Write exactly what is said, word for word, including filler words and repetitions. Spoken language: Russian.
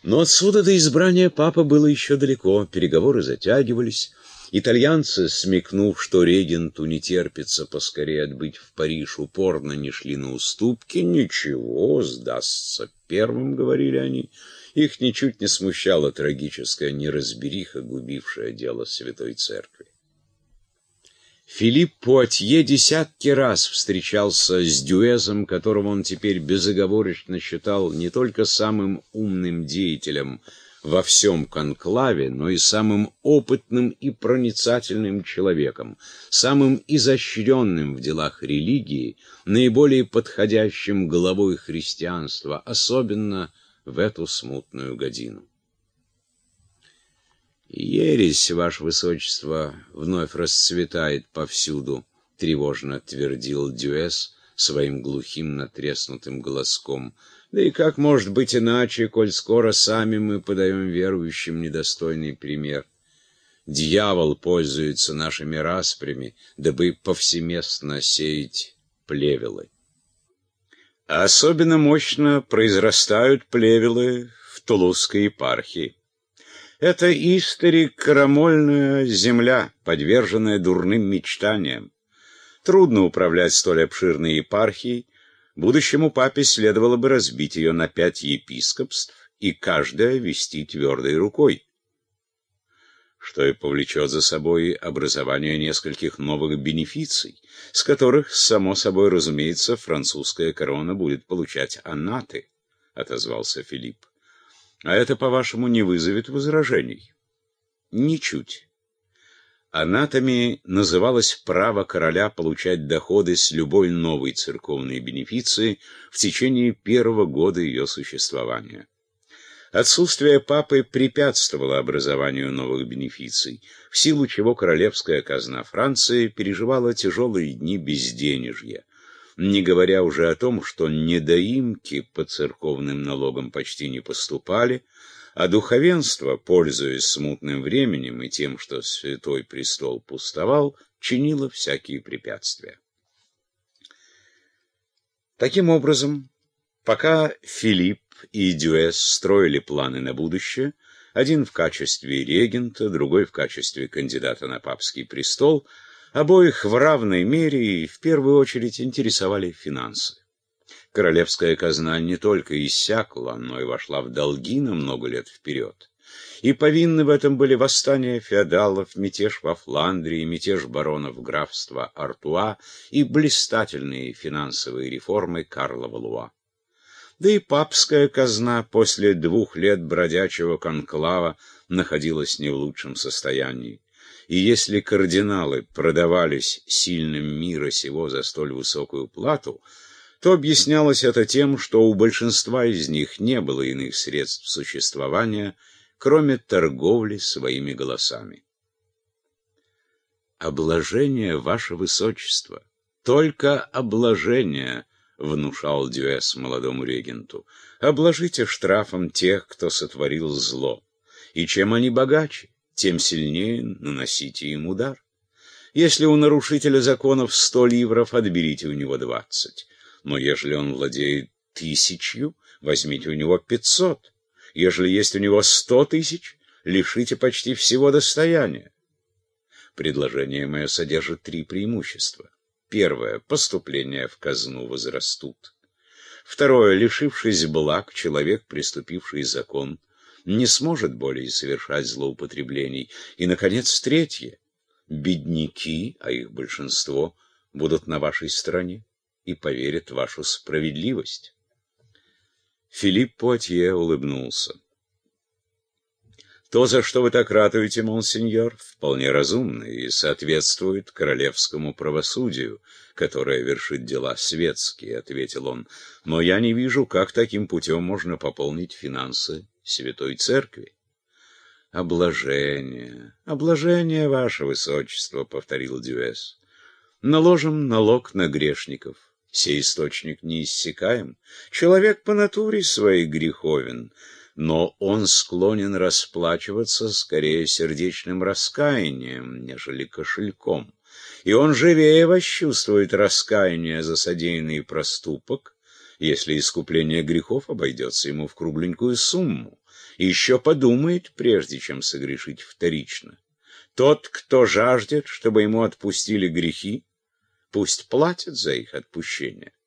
Но отсюда до избрания папы было еще далеко, переговоры затягивались. Итальянцы, смекнув, что регенту не терпится поскорее отбыть в Париж, упорно не шли на уступки. «Ничего, сдастся первым», — говорили они. Их ничуть не смущала трагическая неразбериха, губившая дело Святой Церкви. Филипп Пуатье десятки раз встречался с Дюэзом, которого он теперь безоговорочно считал не только самым умным деятелем во всем конклаве, но и самым опытным и проницательным человеком, самым изощренным в делах религии, наиболее подходящим главой христианства, особенно в эту смутную годину. «Ересь, ваше высочество, вновь расцветает повсюду», — тревожно твердил Дюэс своим глухим натреснутым голоском. «Да и как может быть иначе, коль скоро сами мы подаем верующим недостойный пример? Дьявол пользуется нашими распрями, дабы повсеместно сеять плевелы. А особенно мощно произрастают плевелы в Тулузской епархии. Это историк крамольная земля, подверженная дурным мечтаниям. Трудно управлять столь обширной епархией. Будущему папе следовало бы разбить ее на пять епископств и каждое вести твердой рукой, что и повлечет за собой образование нескольких новых бенефиций, с которых, само собой разумеется, французская корона будет получать аннаты, — отозвался Филипп. А это, по-вашему, не вызовет возражений? Ничуть. Анатами называлось право короля получать доходы с любой новой церковной бенефиции в течение первого года ее существования. Отсутствие папы препятствовало образованию новых бенефиций, в силу чего королевская казна Франции переживала тяжелые дни безденежья, не говоря уже о том, что недоимки по церковным налогам почти не поступали, а духовенство, пользуясь смутным временем и тем, что Святой Престол пустовал, чинило всякие препятствия. Таким образом, пока Филипп и Дюэс строили планы на будущее, один в качестве регента, другой в качестве кандидата на папский престол, обоих в равной мере и в первую очередь интересовали финансы. Королевская казна не только иссякла, но и вошла в долги на много лет вперед. И повинны в этом были восстания феодалов, мятеж во Фландрии, мятеж баронов графства Артуа и блистательные финансовые реформы Карла Валуа. Да и папская казна после двух лет бродячего конклава находилась не в лучшем состоянии. И если кардиналы продавались сильным мира сего за столь высокую плату, то объяснялось это тем, что у большинства из них не было иных средств существования, кроме торговли своими голосами. «Обложение, ваше высочество, только обложение», — внушал Дюэс молодому регенту. «Обложите штрафом тех, кто сотворил зло, и чем они богаче, тем сильнее наносите им удар. Если у нарушителя законов сто ливров, отберите у него двадцать. Но ежели он владеет тысячью, возьмите у него пятьсот. Ежели есть у него сто тысяч, лишите почти всего достояния. Предложение мое содержит три преимущества. Первое — поступления в казну возрастут. Второе — лишившись благ, человек, преступивший закон, не сможет более совершать злоупотреблений. И, наконец, третье — бедняки, а их большинство, будут на вашей стороне и поверят в вашу справедливость. Филипп Пуатье улыбнулся. То, за что вы так ратуете, монсеньор, вполне разумно и соответствует королевскому правосудию, которое вершит дела светские, — ответил он. Но я не вижу, как таким путем можно пополнить финансы Святой Церкви. Обложение, обложение, ваше высочество, — повторил Дюэс. Наложим налог на грешников. Сей источник неиссякаем. Человек по натуре своей греховен, но он склонен расплачиваться скорее сердечным раскаянием, нежели кошельком. И он живее восчувствует раскаяние за содеянный проступок, если искупление грехов обойдется ему в кругленькую сумму, и еще подумает, прежде чем согрешить вторично. Тот, кто жаждет, чтобы ему отпустили грехи, пусть платит за их отпущение.